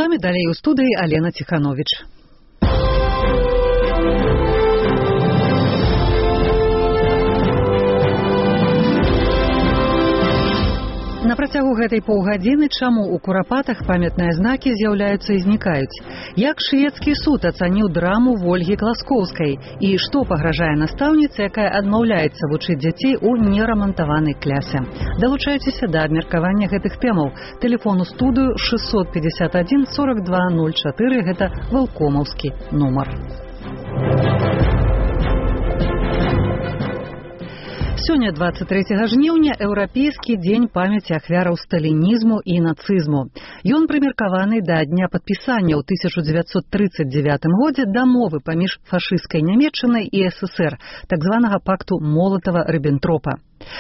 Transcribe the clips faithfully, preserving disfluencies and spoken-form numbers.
вами далей у студыі Алена Тиханович. На працягу гэтай паўгадзіны чаму ў Курапатах памятныя знакі з'яўляюцца і знікаюць? Як шведскі суд ацаніў драму Вольгі Класкоўскай? І што пагражае настаўніцы, якая адмаўляецца вучыць дзяцей у нерамантаванай клясе? Далучайцеся да абмеркавання гэтых тэмаў. Тэлефон у студыю шэсцьсот пятьдесят один сорок два ноль чатыры, гэта валкомаўскі нумар. Сёння двадцать трэцяга жніўня еўрапейскі дзень памяці ахвяраў сталінізму і нацызму. Ён прымеркаваны да дня падпісання ў тысяча дзевяцьсот трыццаць дзевятым годзе дамовы паміж фашысцкай Нямецчынай і ССР, так званага пакту Молатава-Ріббентропа.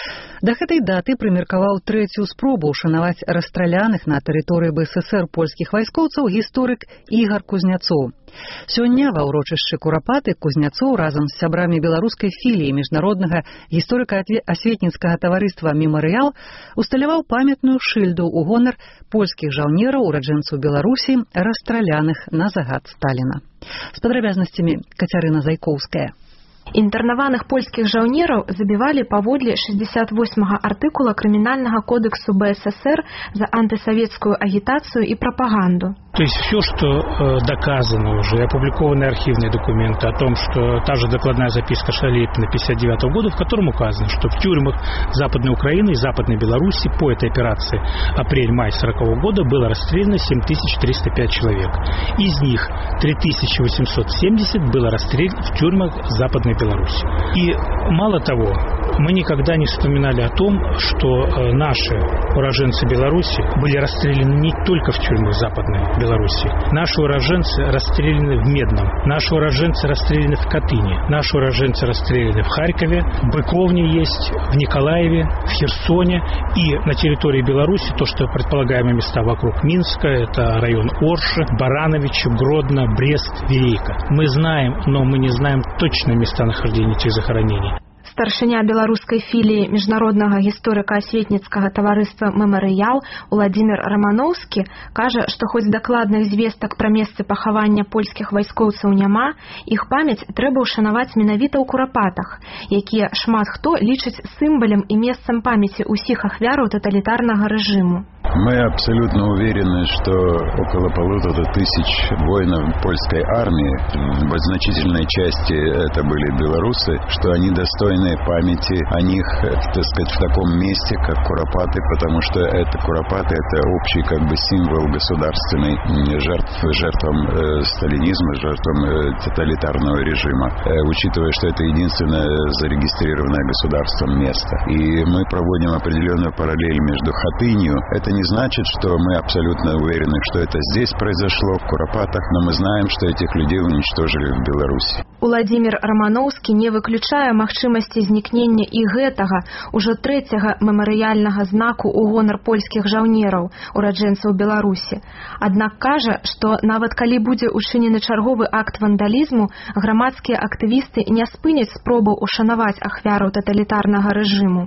Да гэтай даты прымеркаваў трэцюю спробу ушанаваць расстраляных на тэрыторыі БССР польскіх вайскоўцаў гісторык Ігар Кузняцоў. Сёння ва ўрочышчы Курапаты Кузняцоў разам з сябрамі беларускай філіі міжнароднага гісторыка-асветніцкага таварыства «Мемарыял» усталяваў памятную шыльду ў гонар польскіх жаўнераў, ураджэнцаў Беларусі, расстраляных на загад Сталіна. З падрабязнасцямі Кацярына Зайкоўская. Інтэрнаваных польскіх жаўнераў забівалі паводле шестьдесят восьмага артыкула Крымінальнага кодексу БССР за антисоветскую агитацию и пропаганду. То есть все, что э, доказано уже, опубликованы архивные документы о том, что та же докладная записка Шалепина пятьдесят девятого года, в котором указано, что в тюрьмах Западной Украины и Западной Беларуси по этой операции апрель-май сорокового года было расстреляно семь тысяч триста пять человек. Из них три тысячи восемьсот семьдесят было расстреляно в тюрьмах Западной Беларуси. И мало того, мы никогда не вспоминали о том, что э, наши уроженцы Беларуси были расстреляны не только в тюрьмах Западной Беларуси. Наши уроженцы расстреляны в Медном, наши уроженцы расстреляны в Катыни, наши уроженцы расстреляны в Харькове, в Быковне есть, в Николаеве, в Херсоне и на территории Беларуси, то, что предполагаемые места вокруг Минска, это район Орши, Барановичи, Гродно, Брест, Верейка. Мы знаем, но мы не знаем точное местонахождение этих захоронений. Старшыня беларускай філіі міжнароднага гісторыка-асветніцкага таварыства «Мемарыял» Уладзімір Раманоўскі кажа, што хоць дакладных звестак пра месцы пахавання польскіх вайскоўцаў няма, іх памяць трэба ўшанаваць менавіта ў Курапатах, якія шмат хто лічыць сімвалам і месцам памяці ўсіх ахвяраў таталітарнага рэжыму. Мы абсолютно уверены, что около полутора тысяч воинов польской армии, в значительной части это были белорусы, что они достойны памяти о них, так сказать, в таком месте, как Куропаты, потому что это Куропаты, это общий как бы символ государственной жертвы, жертвам э, сталинизма, жертвам э, тоталитарного режима, э, учитывая, что это единственное зарегистрированное государством место. И мы проводим определенную параллель между Хатынью. Это не значит, что мы абсолютно уверены, что это здесь произошло, в Куропатах, но мы знаем, что этих людей уничтожили в Беларуси. Уладзімір Раманоўскі не выключае магчымасці знікнення і гэтага, ужо трэцяга мемарыяльнага знаку ў гонар польскіх жаўнераў, ураджэнцаў Беларусі. Аднак кажа, што нават калі будзе учынены чарговы акт вандалізму, грамадскія актывісты не спыняць спробу ушанаваць ахвяраў таталітарнага рэжыму.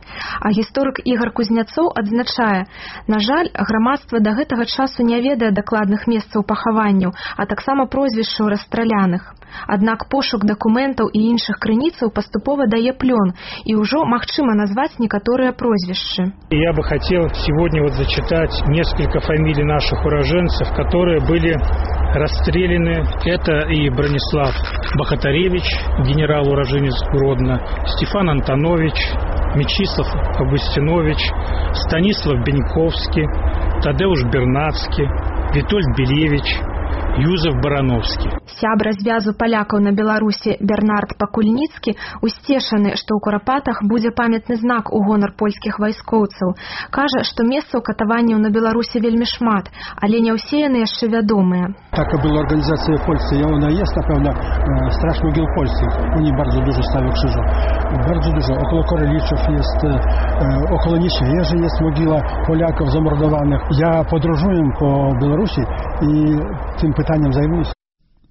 А гісторык Ігар Кузняцоў адзначае, на жаль, грамадства да гэтага часу не ведае дакладных месцаў пахаванняў, а таксама прозвішчаў расстраляных. Аднак пошук дакументаў і іншых крыніцаў паступова дае плён, і ўжо магчыма назваць некаторыя прозвішчы. Я бы хотел сегодня вот зачитать несколько фамилий наших уроженцев, которые были расстреляны. Это и Бронислав Бахатаревич, генерал-уроженец Гродно, Стефан Антонович, Мечислав Августинович, Станислав Беньковский, Тадеуш Бернацкий, Витольд Белевич, Юзеф Барановскі. Сябра звязу палякаў на Беларусі Бернард Пакульніцкі усцешаны, што ў Курапатах будзе памятны знак у гонар польскіх вайскоўцаў. Кажа, што месцаў катаванняў на Беларусі вельмі шмат, але не ўсе яны яшчэ вядомыя. Така була організація в Польsce, ja ona jest na pewno Straż Mogiel Polskich. Oni bardzo dużo stawią krzyżów. Bardzo dużo. Około Koreliczów jest, około Niesiejerzy jest mogiła Polaków zamordowanych. Ja podróżuję po Białorusi i tym pytaniem zajmuję się.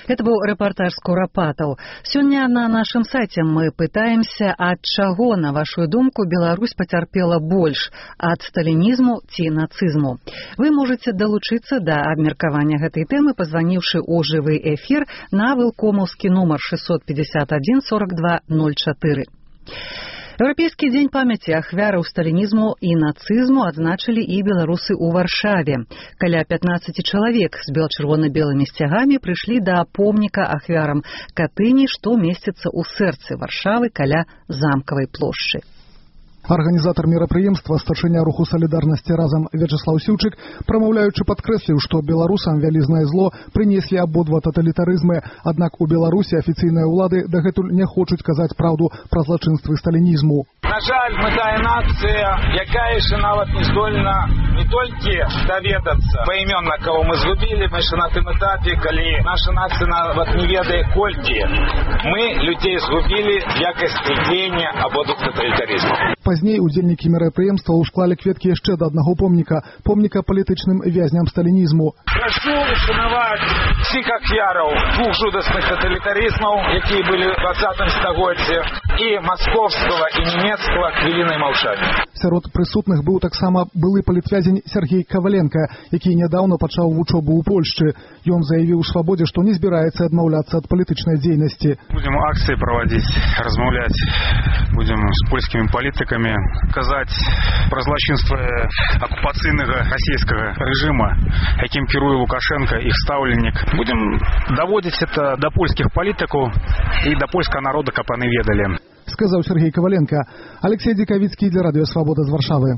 Это быў рэпартаж з Курапатаў. Сёння на нашым сайце мы пытаемся, ад чаго, на вашу думку, Беларусь пацярпела больш, ад сталінізму ці нацызму. Вы можаце далучыцца да абмеркавання гэтай тэмы, пазваніўшы ў жывы эфір на вылкомаўскі нумар шестьсот пятьдесят один сорок два ноль четыре. Еўрапейскі дзень памяці ахвяраў сталінізму і нацызму адзначылі і беларусы ў Варшаве. Каля пятнаццаць чалавек з бел-чырвона-белымі сцягамі прыйшлі да помніка ахвярам Катыні, што месціцца ў сэрцы Варшавы каля замкавай плошчы. Арганізатар мерапрыемства, старшыня руху салідарнасці разам Вячеслав Сіўчык, прамаўляючы, падкрэсліў, што беларусам вялізнае зло прынеслі абодва таталітарызмы, аднак у Беларусі афіцыйныя ўлады дагэтуль не хочуць казаць праўду пра злачынствы сталінізму. На жаль, мы тая нацыя, якая яшчэ нават не здольна не толькі даведацца паімённа, каго мы згубілі, мы яшчэ на тым этапе, калі наша нацыя нават не ведае колькі мы людзей згубілі в якасці дзеяння абодвух таталітарызмаў. Пазней удзельнікі мерапрыемства ўшклалі кветкі яшчэ да аднаго помніка, помніка палітычным вязням сталінізму. Прашу ушанаваць всіх ахвяраў двух жудасных таталітарызмаў, якія былі ў двадцатым стагоддзі, і маскоўскага і нямецкага хвілінай маўчання. Сярод прысутных быў таксама былы палітвязень Сергей Каваленко, які нядаўна пачаў вучобу ў Польшчы. Ён заявіў Свабодзе, што не збіраецца адмаўляцца ад палітычнай дзейнасці. Будзем акцыі правадзіць, размаўляць, будзем з польскімі палітыкамі казаць пра злачынствы акупацыйнага расійскага рэжыма, якім кіруе Лукашенко, іх стаўленнік. Будзем даводзіць это да польскіх палітыкаў і да польскага народа, каб яны ведалі. Сказаў Сергей Каваленко. Алексей Дикавіцкі для радыё Свабода з Варшавы.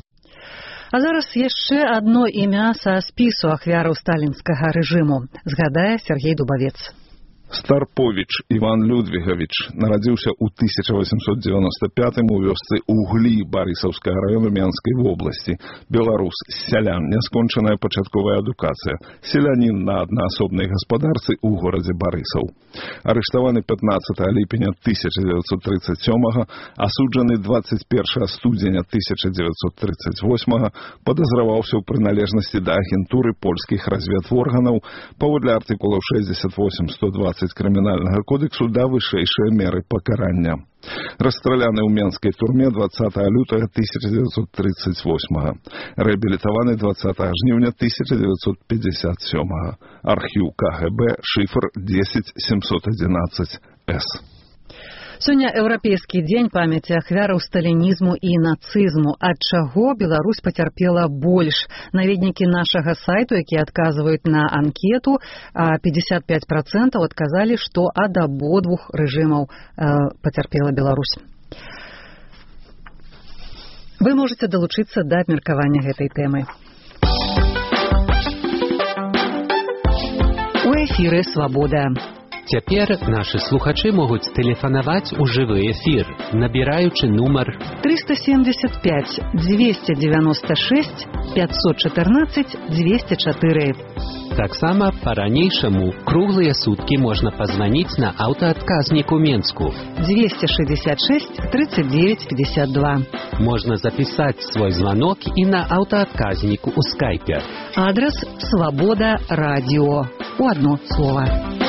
А зараз яшчэ адно імя са спісу ахвяраў сталінскага рэжыму. Згадае Сергей Дубавец. Старпович Іван Людвігавіч нарадзіўся ў тысяча восемьсот девяносто пятым у вёсцы Углі Барысаўскага раёна Менскай вобласці. Беларус, сялян, няскончаная пачатковая адукацыя. Селянін на аднаасобнай гаспадарцы ў горадзе Барысаў. Арыштаваны пятнаццатага ліпеня тысяча девятьсот тридцать сёмага, асуджаны двадцать первого студзеня тысяча девятьсот тридцать восьмага, падазраваўся ў прыналежнасці да агентуры польскіх разведорганаў паводле артыкулаў шестьдесят восемь сто двадцать крымінальнага кодексу да вышэйшыя меры пакарання. Расстраляны ў Менскай турме двадцатага лютага тысяча девятьсот тридцать восьмага. Рэабілітаваны двадцатага жніўня тысяча девятьсот пятьдесят сёмага. Архіў КГБ, шифр десять семьсот одиннадцать эс. Сёння еўрапейскі дзень памяці ахвяраў сталінізму і нацызму. Ад чаго Беларусь пацярпела больш? Наведнікі нашага сайту, якія адказваюць на анкету, пятьдесят пять процентов адказалі, што ад абодвух рэжымаў пацярпела Беларусь. Вы можаце далучыцца да абмеркавання гэтай тэмы. У эфіры «Свабода». Цяпер нашы слухачы могуць тэлефанаваць у жывы эфір, набіраючы нумар триста семьдесят пять двести девяносто шесть пятьсот четырнадцать двести четыре. Таксама па-ранейшаму круглыя суткі можна пазваніць на аўтаадказнік у Менску двести шестьдесят шесть тридцать девять пятьдесят два. Можна запісаць свой званок і на аўтаадказніку ў скайпе. Адрес «Свабода радіо» у одно слово.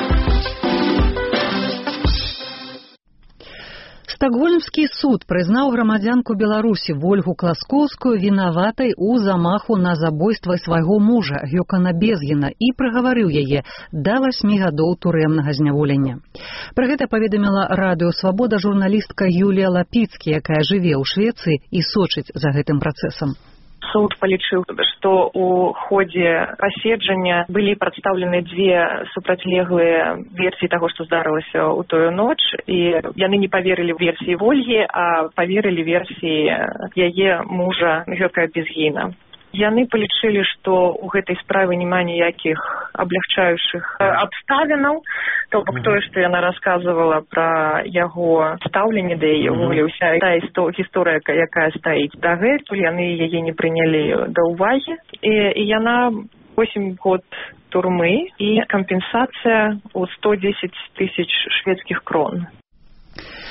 Стокгольмскі суд прызнаў грамадзянку Беларусі Вольгу Класкоўскую вінаватай у замаху на забойства свайго мужа Гёкана Безгіна і прыгаварыў яе да васьмі гадоў турэмнага зняволення. Пра гэта паведаміла радыё Свабода журналістка Юлія Лапіцкі, якая жыве ў Швецыі і сочыць за гэтым працэсам. Суд палічыў, што ў ходзе паседжання былі прадстаўлены дзве супрацьлеглыя версіі таго, што здарылася ў тую ноч, і яны не паверылі версіі Вольгі, а паверылі версіі яе мужа Гёка Безгіна. Яны палічылі, што ў гэтай справе няма ніякіх аблягчаючых абставінаў, то бок тое, што яна расказвала пра яго стаўленне да яе, ўвогуле ўся тая гісторыя, якая стаіць дагэтуль, яны яе не прынялі да ўвагі, і, і яна восемь год турмы і кампенсацыя ў сто десять тысяч шведскіх крон.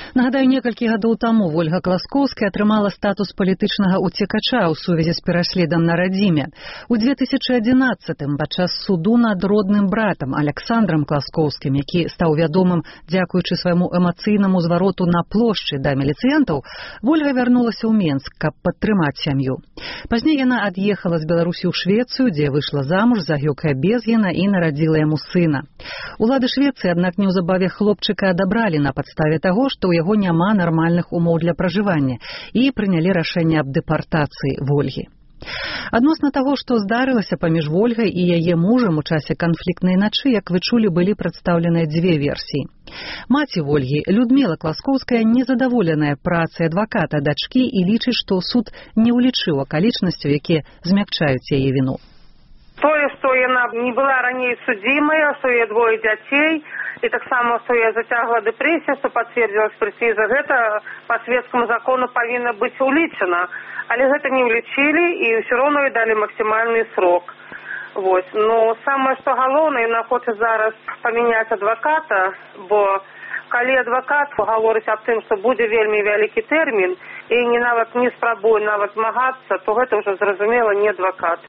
Нагадаю, некалькі гадоў таму Вольга Класкоўская атрымала статус палітычнага уцекача ў сувязі з пераследам на радзіме. У две тысячы адзінаццатым падчас суду над родным братам Александрам Класкоўскім, які стаў вядомым дзякуючы свайму эмацыйнаму звароту на плошчы да міліцыянтаў, Вольга вярнулася ў Менск, каб падтрымаць сям'ю. Пазней яна ад'ехала з Беларусі ў Швецыю, дзе выйшла замуж за Гёка Безгена і нарадзіла яму сына. Улады Швецыі, аднак, неўзабаве хлопчыка адабралі на падставе таго, што ў яго няма нармальных умоў для пражывання, і прынялі рашэнне аб дэпартацыі Вольгі. Адносна таго, што здарылася паміж Вольгай і яе мужам у часе канфліктнай начы, як вы чулі, былі прадстаўленыя дзве версіі. Маці Вольгі, Людміла Класкоўская, незадаволеная працай адваката дачкі і лічыць, што суд не ўлічыў акалічнасцяў, якія змякчаюць яе віну. Тое, што яна не была раней судзімая, што яе двое дзяцей, і таксама, што я зацягла дэпрэсія, што пацвердзіла экспертыза, гэта па свецкаму закону павінна быць улічана. Але гэта не ўлічылі, і ўсё роўна ёй далі максімальны срок. Вось. Но самае, што галоўнае, яна хоча зараз памяняць адваката, бо калі адвакат гаворыць аб тым, што будзе вельмі вялікі тэрмін, і не нават не спрабуе нават змагацца, то гэта ўжо зразумела не адвакат.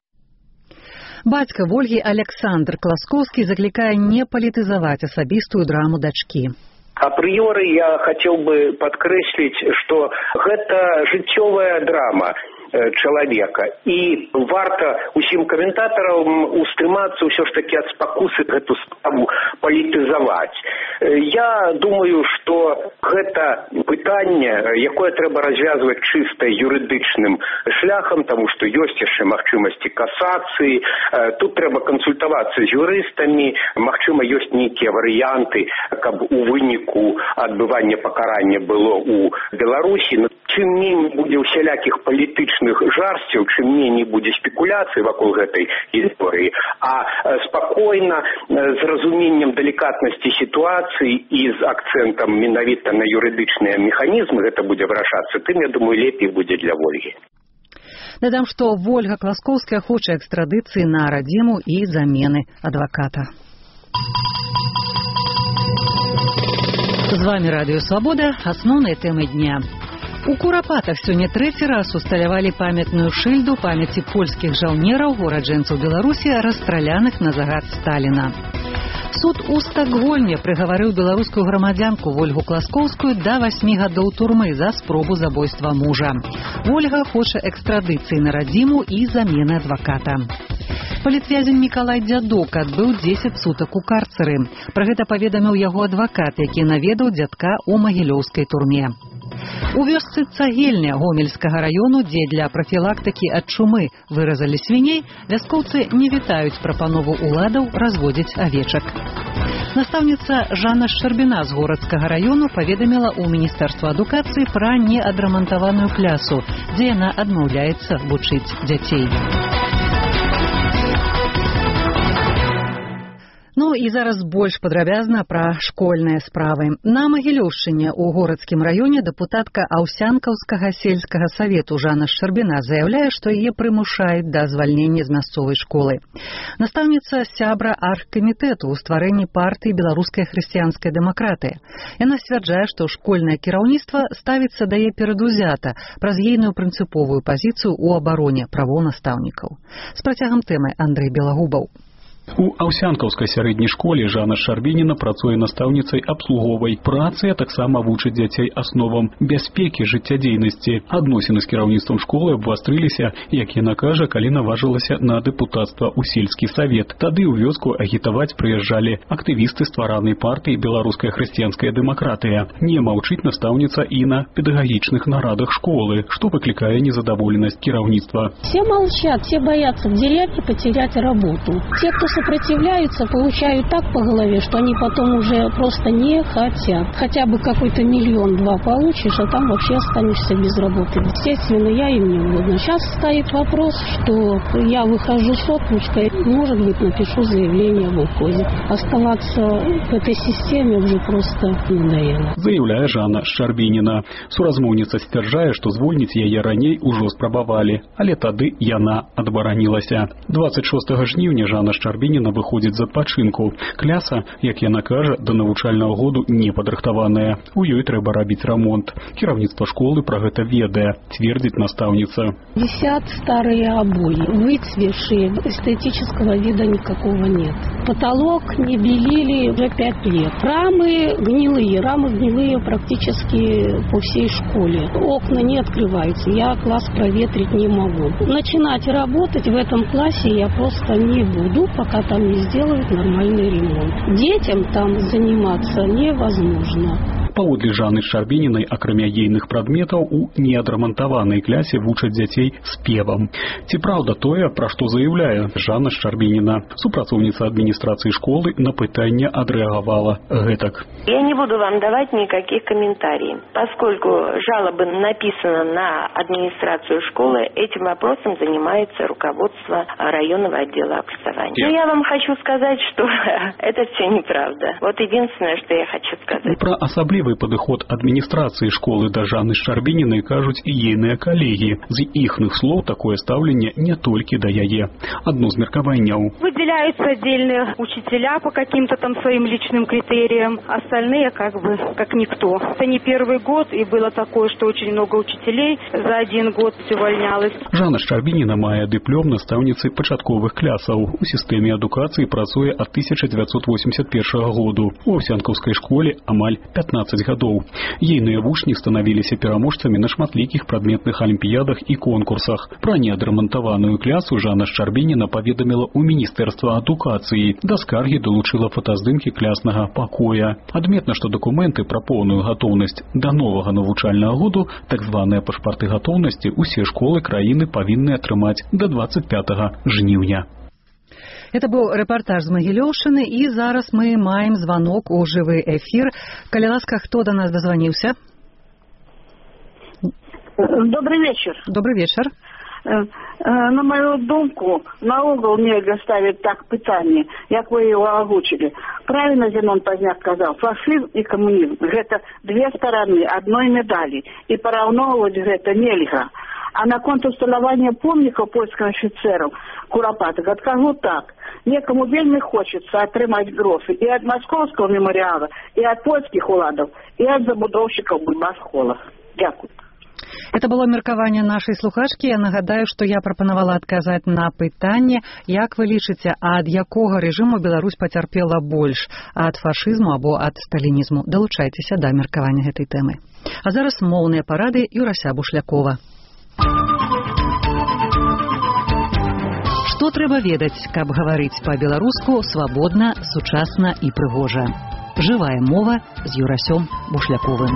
Бацька Вольгі Александр Класкоўскі заклікае не палітызаваць асабістую драму дачкі. Апрыёры я хацеў бы падкрэсліць, што гэта жыццёвая драма чалавека, і варта усім каментатарам устрымацца ўсё ж такі ад спакусы гэту справу палітызаваць. Я думаю, што гэта пытанне, якое трэба развязваць чыста юрыдычным шляхам, таму што ёсць яшчэ магчымасці касацыі, тут трэба кансультавацца з юрыстамі, магчыма, ёсць нейкія варыянты, каб у выніку адбывання пакарання было ў Беларусі. Чым меней будзе ўсялякіх палітычных жарсцяў, чым меней будзе спекуляцый вакол гэтай гісторыі, а спакойна, з разуменнем далікатнасці сітуацыі і з акцэнтам менавіта на юрыдычныя механізмы гэта будзе вырашацца, тым, я думаю, лепей будзе для Вольгі. Дадам, што Вольга Класкоўская хоча экстрадыцыі на радзіму і замены адваката. З вами Радыё Свабода, асноўныя тэмы дня. У Курапатах сёння трэці раз усталявалі памятную шыльду памяці польскіх жаўнераў, ураджэнцаў Беларусі, расстраляных на загад Сталіна. Суд у Стакгольме прыгаварыў беларускую грамадзянку Вольгу Класкоўскую да васьмі гадоў турмы за спробу забойства мужа. Вольга хоча экстрадыцыі на радзіму і замены адваката. Палітвязень Мікалай Дзядок адбыў дзесяць сутак у карцары. Пра гэта паведаміў яго адвакат, які наведаў дзядка ў магілёўскай турме. У вёсцы Цагельня Гомельскага раёну, дзе для прафілактыкі ад чумы выразалі свіней, вяскоўцы не вітаюць прапанову ўладаў разводзіць авечак. Настаўніца Жанна Шчарбіна з горадскага раёну паведаміла ў Міністэрства адукацыі пра неадрамантаваную клясу, дзе яна адмаўляецца вучыць дзяцей. Ну і зараз больш падрабязна пра школьныя справы. На Магілёўшчыне ў горадскім раёне дэпутатка Аўсянкаўскага сельскага савету Жанна Шчарбіна заяўляе, што яе прымушаюць да звальнення з мясцовай школы. Настаўніца сябра аргкамітэту ў стварэнні партыі беларуская хрысціянская дэмакратыя. Яна сцвярджае, што школьнае кіраўніцтва ставіцца да яе перадузята праз ейную прынцыповую пазіцыю ў абароне правоў настаўнікаў. З працягам тэмы Андрэй Белагубаў. У Аўсянкаўскай сярэдняй школе Жанна Шчарбініна працуе настаўніцай абслуговай працы, а таксама вучыць дзяцей асновам бяспекі жыццядзейнасці. Адносіны з кіраўніцтвам школы абвастрыліся, як яна кажа, калі наважылася на дэпутацтва ў сельскі савет. Тады ў вёску агітаваць прыязджалі актывісты стваранай партыі беларуская хрысціянская дэмакратыя. Не маўчыць настаўніца і на педагагічных нарадах школы, што выклікае незадаволенасць кіраўніцтва. Все молчат, все боятся в деревне потерять работу. Те, кто сопротивляются, получают так по голове, что они потом уже просто не хотят. Хотя бы какой-то миллион-два получишь, а там вообще останешься без работы. Естественно, я им не угодно. Сейчас стоит вопрос, что я выхожу с отпуска, может быть, напишу заявление в УКОЗе. Оставаться в этой системе уже просто надоело. Заявляе Жанна Шчарбініна. Суразмоўніца сцвярджае, што звольніць яе раней ужо спрабавалі, але тады яна адбаранілася. двадцать шостага жніўня Жанна Шчарбініна Шчарбініна выходзіць з адпачынку. Кляса, як яна кажа, да навучальнага году не падрыхтаваная. У ёй трэба рабіць рамонт. Кіраўніцтва школы пра гэта ведае, цвердзіць настаўніца. Висят старые обои, выцвевшие, эстетического вида никакого нет. Потолок не белили уже пять лет. Рамы гнилые, рамы гнилые практически по всей школе. Окна не открываются, я класс проветрить не могу. Начинать работать в этом классе я просто не буду, пока там не сделают нормальный ремонт. Детям там заниматься невозможно. Паводле Жанны Шчарбінінай, акрамя ейных прадметаў, у неадрамантаванай клясе вучаць дзяцей спевам. Ці праўда тое, пра што заяўляе Жанна Шчарбініна? Супрацоўніца адміністрацыі школы на пытанне адрэагавала гэтак. Я не буду вам давать никаких комментариев, поскольку жалоба написана на администрацию школы, этим вопросом занимается руководство районного отдела образования. Но я вам хочу сказать, что это все неправда. Вот единственное, что я хочу сказать. Про асаблівы падыход адміністрацыі школы да Жанны Шчарбінінай кажуць і ейныя калегі. З іхных слоў такое стаўленне не толькі да яе. Одно з меркаванняў. Выделяются отдельные учителя по каким-то там своим личным критериям, остальные как бы как никто. Это не первый год, и было такое, что очень много учителей за один год увольнялось. Жанна Шчарбініна мае дыплом настаўніцы пачатковых клясаў. У сістэме адукацыі працуе ад тысяча дзевяцьсот восемьдесят первого году. У Аўсянкаўскай школе амаль пятнадцать гадоў. Ейныя вучні станавіліся пераможцамі на шматлікіх прадметных алімпіядах і конкурсах. Пра неадрамантаваную клясу Жанна Шчарбініна паведаміла ў Міністэрства адукацыі. Да скаргі далучыла фотаздымкі кляснага пакоя. Адметна, што дакументы пра поўную гатоўнасць да новага навучальнага году, так званыя пашпарты гатоўнасці, усе школы краіны павінны атрымаць да двадцать пятого жніўня. Это был репортаж з Магілёўшчыны, і зараз мы маем звонок у жывы эфир. Калі ласка, хто до нас дозвонился? Добрый вечер. Добрый вечер. На мою думку, наогул нельга ставить так пытанне, як вы его озвучили. Правильно Зенон Пазняк сказал, фашизм и коммунизм – это две стороны одной медали, и пораўноўваць гэта нельга. А на конт усталявання помнікаў польскім офіцерам Курапатых адкажу так. Некому вельмі хочется атрымаць грошы і ад маскоўскага мемарыяла, і ад польскіх уладаў, і ад забудоўшчыкаў бульбашколах. Дякую. Это было меркаванне нашай слухачкі. Я нагадаю, што я прапанавала адказаць на пытанне, як вы лічыце, ад якога рэжыму Беларусь пацярпела больш, ад фашызму або ад сталінізму. Далучайцеся да меркавання гэтай тэмы. А зараз моўныя парады Юрася Бушлякова. Што трэба ведаць, каб гаварыць па-беларуску свабодна, сучасна і прыгожа? Жывая мова з Юрасём Бушляковым.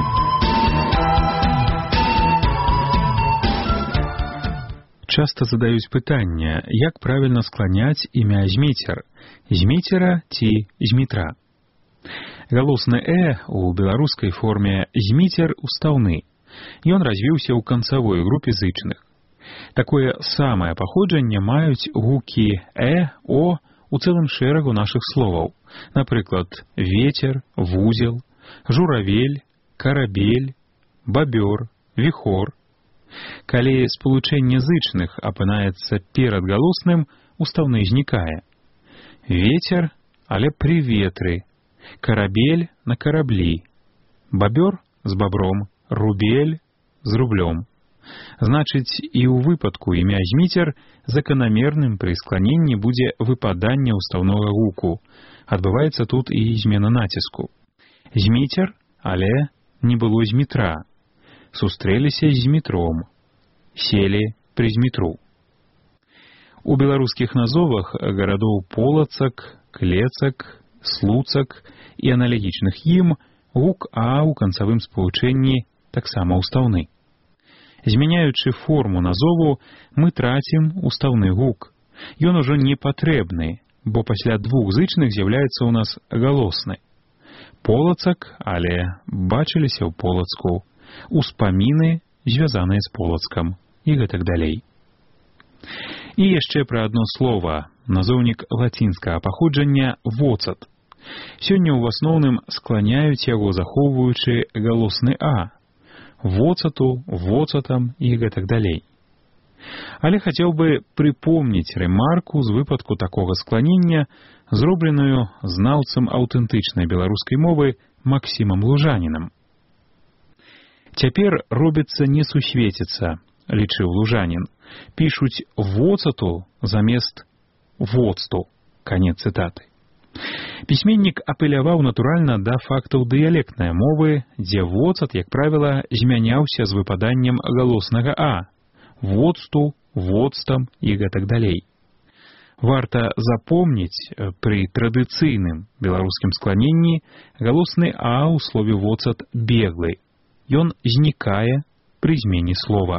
Часто задаюць пытанне, як правільна скланяць імя Зміцер, Зміцера ці Змітра. Галосны «э» у беларускай форме «Зміцер» устаўны. Ён развіўся ў канцавой групе зычных. Такое самае паходжанне маюць гукі «э», «о» у цэлым шэрагу нашых словаў. Напрыклад, ветер, вузел, журавель, карабель, бабёр, віхор. Калі спалучэнне зычных апынаецца перад галосным, устаўны знікае. Ветер, але пры ветры, карабель на караблі, бабёр з бабром, рубель з рублём. Значыць, і ў выпадку імя Зміцер заканамерным пры скланенні будзе выпаданне ўстаўнога гуку. Адбываецца тут і змена націску. Зміцер, але не было Змітра. Сустрэліся з Змітром. Селі пры Змітру. У беларускіх назовах гарадоў Полацак, Клецак, Слуцак і аналагічных ім гук «а» ў канцавым спалучэнні таксама ўстаўны. Змяняючы форму назову, мы трацім устаўны гук. Ён ужо не патрэбны, бо пасля двух зычных з'яўляецца ў нас галосны. Полацак, але бачыліся ў Полацку. Успаміны, звязаныя з Полацкам, і гэтак далей. І яшчэ пра адно слова, назоўнік лацінскага паходжання «воцат». Сёння ў асноўным скланяюць яго, захоўваючы галосны «а». Воцату, воцатам і гэтак далей. Але хацеў бы прыпомніць рэмарку з выпадку такога скланення, зробленую знаўцам аўтэнтычнай беларускай мовы Максімам Лужанінам. Цяпер робіцца не сусвеціца, лічыў Лужанін. Пішуць воцату замест воцту. Канец цытаты. Пісьменнік апеляваў, натуральна, да фактаў дыялектнай мовы, дзе воцат, як правіла, змяняўся з выпаданнем галоснага «а» – воцту, воцтам і гэтак далей. Варта запомніць, пры традыцыйным беларускім скланенні галосны «а» ў слове воцат беглы. Ён знікае пры змене слова.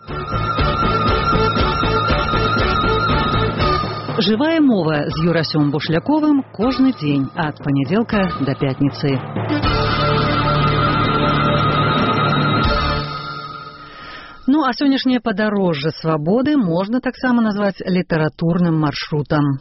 Жывая мова з Юрасём Бушляковым кожны дзень ад панядзелка да пятніцы. Ну, а сённяшняе падарожжа свабоды можна таксама назваць літаратурным маршрутам.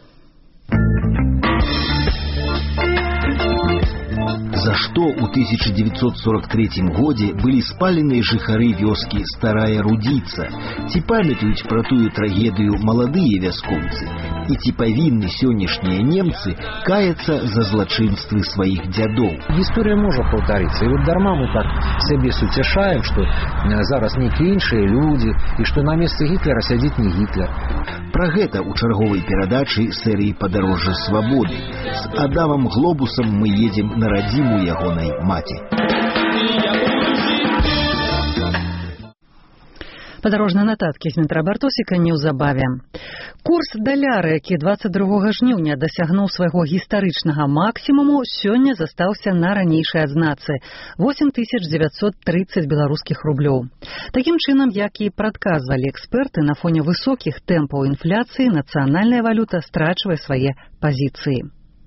За што ў тысяча дзевяцьсот сорок трэцім годзе былі спалены жыхары вёскі Старая Рудзіца? Ці памятаюць пра тую трагедыю маладыя вяскоўцы? І ці павінны сённяшнія немцы каяцца за злачынствы сваіх дзядоў? Гісторыя можа паўтарыцца. І вот дарма мы так сябе суцяшаем, што зараз нейкія іншыя людзі, і што на месцы Гітлера сядзіць не Гітлер. Пра гэта ў чарговай перадачы серыі «Падарожжа свабоды». З Адамам Глобусам мы едзем на радзіму ягонай маці. Падарожныя нататкі з Дмітра Бартосіка неўзабаве. Курс даляра, які дваццаць другога жніўня дасягнуў свайго гістарычнага максімуму, сёння застаўся на ранейшай адзнацы – восем тысяч дзевяцьсот трыццаць беларускіх рублёў. Такім чынам, як і прадказвалі эксперты, на фоне высокіх тэмпаў інфляцыі нацыянальная валюта страчвае свае пазіцыі.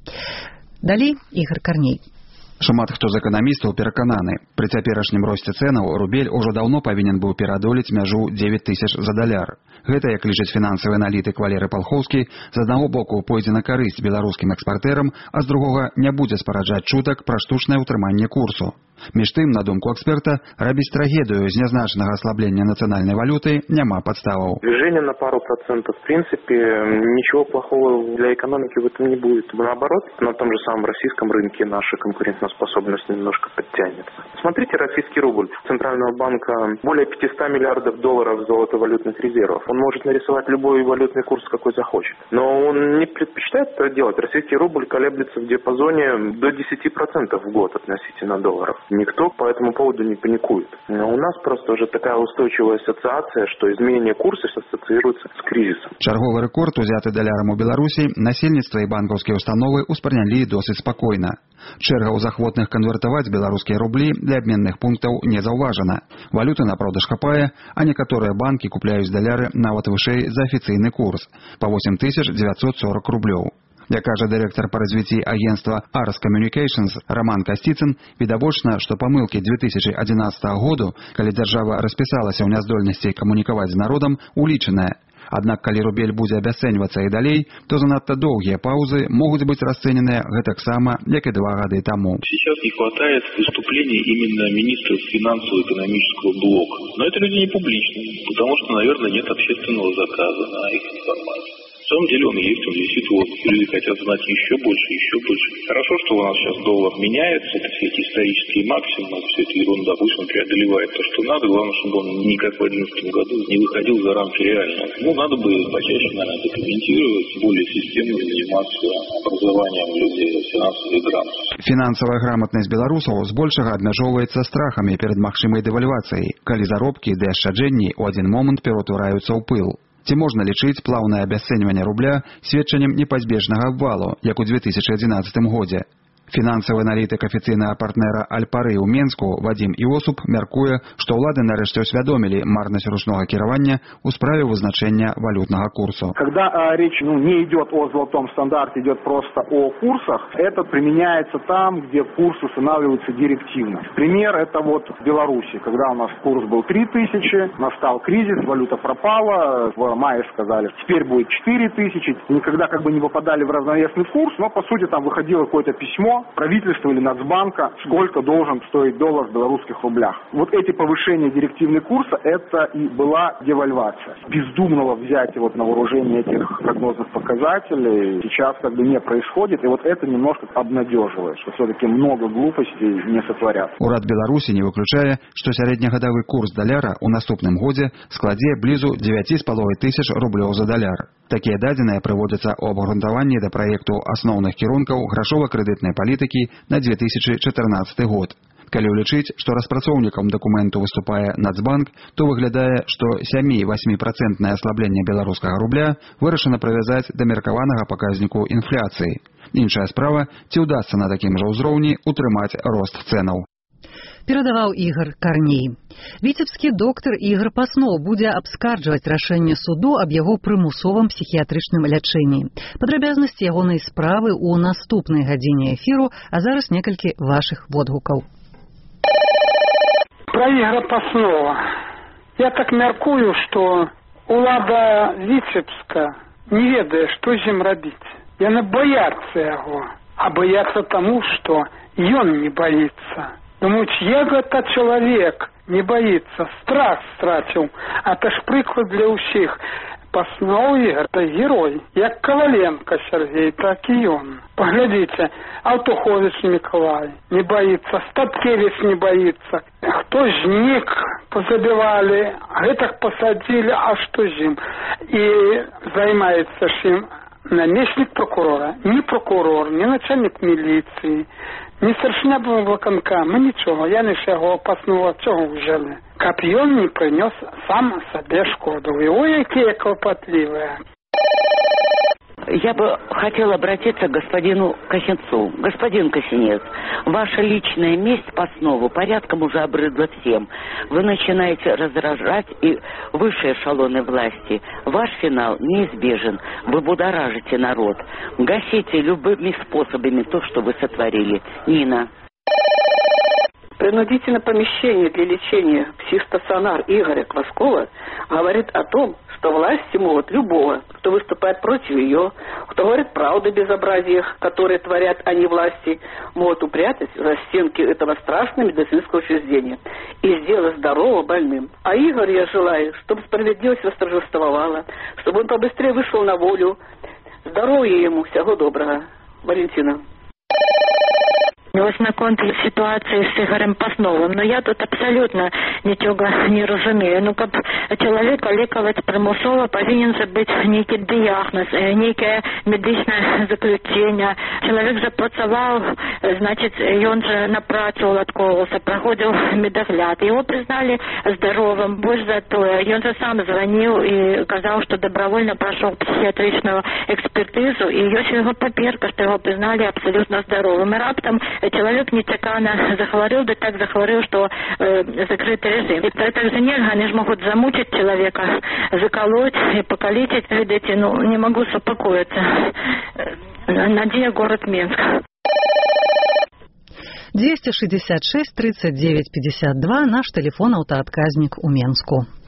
Далей Ігор Карней. Шмат хто з эканамістаў перакананы, пры цяперашнім росце цэнаў рубель ужо даўно павінен быў пераадолець мяжу дзевяць тысяч за даляр. Гэта, як лічыць фінансавы аналітык Валерый Палхоўскі, з аднаго боку пойдзе на карысць беларускім экспартэрам, а з другога не будзе спараджаць чутак пра штучнае ўтрыманне курсу. Між тым, на думку эксперта, рабіць трагедыю з нязначнага аслаблення нацыянальнай валюты няма подставаў. Движение на пару процентов, в принципе, ничего плохого для экономики в этом не будет. Наоборот, на том же самом российском рынке наша конкурентоспособность немножко подтянется. Смотрите, российский рубль Центрального банка более пятьсот миллиардов долларов золотовалютных резервов. Он может нарисовать любой валютный курс, какой захочет. Но он не предпочитает это делать. Российский рубль колеблется в диапазоне до десяти процентов в год относительно долларов. Никто по этому поводу не паникует. Но у нас просто уже такая устойчивая ассоциация, что изменение курса ассоциируется с кризисом. Чарговы рэкорд, узяты далярам у Беларусі, насельніцтва і банкаўскія установы ўспрынялі досыць спакойна. Чэргаў захвотных канвертаваць беларускія рублі для абменных пунктаў не заўважана. Валюты на продаж хапае, а некаторыя банкі купляюць даляры нават вышэй за афіцыйны курс па восемь тысяч девятьсот сорок рублёў. Як кажа дырэктар па развіцці агенцтва Ars Communications Роман Касціцын, відавочна, што памылкі две тысячи адзінаццатага году, калі дзяржава распісалася ў няздольнасці камунікаваць з народам, улічаная. Аднак, калі рубель будзе абясцэньвацца і далей, то занадта доўгія паўзы могуць быць расцэненыя гэтаксама, як і два гады таму. Сейчас не хватает выступлений именно министров финансово-экономического блока. Но это люди не публичные, потому что, наверное, нет общественного заказа на их информацию. На самом деле он есть, он висит, вот люди хотят знать еще больше, еще больше. Хорошо, что у нас сейчас доллар меняется, это все эти исторические максимумы, все это ерунда, пусть он преодолевает то, что надо, главное, чтобы он не как в две тысячи одиннадцатом году не выходил за рамки реального. Ну, надо бы почаще, наверное, это комментировать, более системно заниматься образованием людей, финансовой грамотности. Фінансавая грамотнасць беларусаў збольшага абмяжоўваецца страхамі перад магчымай дэвальвацыяй, калі заробкі ды ашчаджэнні ў адзін момант ператвараюцца ў пыл. Ці можна лічыць плаўнае абясцэньванне рубля сведчаннем непазбежнага абвалу, як у две тысячи адзінаццатым годзе? Фінансавы аналітык афіцыйнага партнера Альпары ў Менску Вадим Іосуп мяркуе, што ўлады нарэшце усвядомілі марнасць ручнога кіравання ў справе вызначэння валютнага курсу. Когда а, речь ну, не идет о золотом стандарте, идет просто о курсах, это применяется там, где курс устанавливается директивно. Пример это вот в Беларуси, когда у нас курс был три тысячи, настал кризис, валюта пропала, в мае сказали, теперь будет четыре тысячи, никогда как бы не попадали в равновесный курс, но по сути там выходило какое-то письмо узнал, правительство или Нацбанка, сколько должен стоить доллар в белорусских рублях. Вот эти повышения директивных курса, это и была девальвация. Бездумного взятия вот на вооружение этих прогнозных показателей сейчас как бы не происходит, и вот это немножко обнадеживает, что все-таки много глупостей не сотворят. Урад Беларусі не выключае, што сярэднегадовы курс даляра ў наступным годзе складзе блізу дзевяці з паловай тысяч рублёў за даляр. Такія дадзеныя прыводзяцца ў абгрунтаванні да праекту асноўных кірункаў грашова-крэдытнай палітыкі на две тысячы чатырнаццаты год. Калі ўлічыць, што распрацоўнікам дакументу выступае Нацбанк, то выглядае, што сем-восемь процентное аслабленне беларускага рубля вырашана прывязаць да меркаванага паказніку інфляцыі. Іншая справа, ці ўдасца на такім жа ўзроўні утрымаць рост цэнаў. Перадаваў Ігор Карней. Віцебскі доктар Ігор Паснов будзе абскарджваць рашэнне суду аб яго прымусовым псіхіятрычным лячэнні. Падрабязнасці ягонай справы ў наступнай гадзіне эфіру, а зараз некалькі вашых водгукаў. Про Игоря Паснова. Я так мяркую, что улада Віцебска не ведае, што з ім рабіць. Яны бояцца яго, а бояцца таму, што ён не боится. Думаюць, як гэта чалавек не боится, страх страціў. А это ж прыклад для ўсіх. Паснов Игорь – это герой. Як Коваленко Сергей, так и он. Поглядите, Алтухович Николай не боится, Статкевич не боится. Кто жник позабивали, этих посадили, а что зим? И занимается им наместник прокурора, не прокурор, не начальник милиции, не старшина блоканка, мы ничего, я не його Паснова цього взяли. Каб ён не принес сам себе шкоду. И ой, какие клопотливые. Я бы хотела обратиться к господину Косинцу. Господин Косинец, ваша личная месть Паснову порядком уже обрыдла всем. Вы начинаете раздражать и высшие эшелоны власти. Ваш финал неизбежен. Вы будоражите народ. Гасите любыми способами то, что вы сотворили. Нина. Принудительное помещение для лечения психостационар Игоря Кваскова говорит о том, что власти могут любого, кто выступает против ее, кто говорит правду о безобразиях, которые творят они власти, могут упрятать за стенки этого страшного медицинского учреждения и сделать здорового больным. А Игорь я желаю, чтобы справедливость восторжествовала, чтобы он побыстрее вышел на волю. Здоровья ему, всего доброго. Валентина. Мы ознакомились с ситуацией с Игорем Пасновым, но я тут абсолютно ничего не разумею. Ну, как человека лікувати примусово повинен же быть некий диагноз, некое медичное заключение. Человек же працевал, значит, и он же на працу уладковался, проходил медогляд. Его признали здоровым, больше за то. И он же сам звонил и сказал, что добровольно прошел психиатричную экспертизу, и ёсць его паперка, что его признали абсолютно здоровым. И раптом человек нечаканно захворел, да так захворел, что э, закрытый режим. И так же нельзя, они же могут замучить человека, заколоть и покалечить. Видите, ну, не могу успокоиться. Надея, город Минск. двести шестьдесят шесть тридцать девять пятьдесят два, наш телефон, автоотказник у Менску.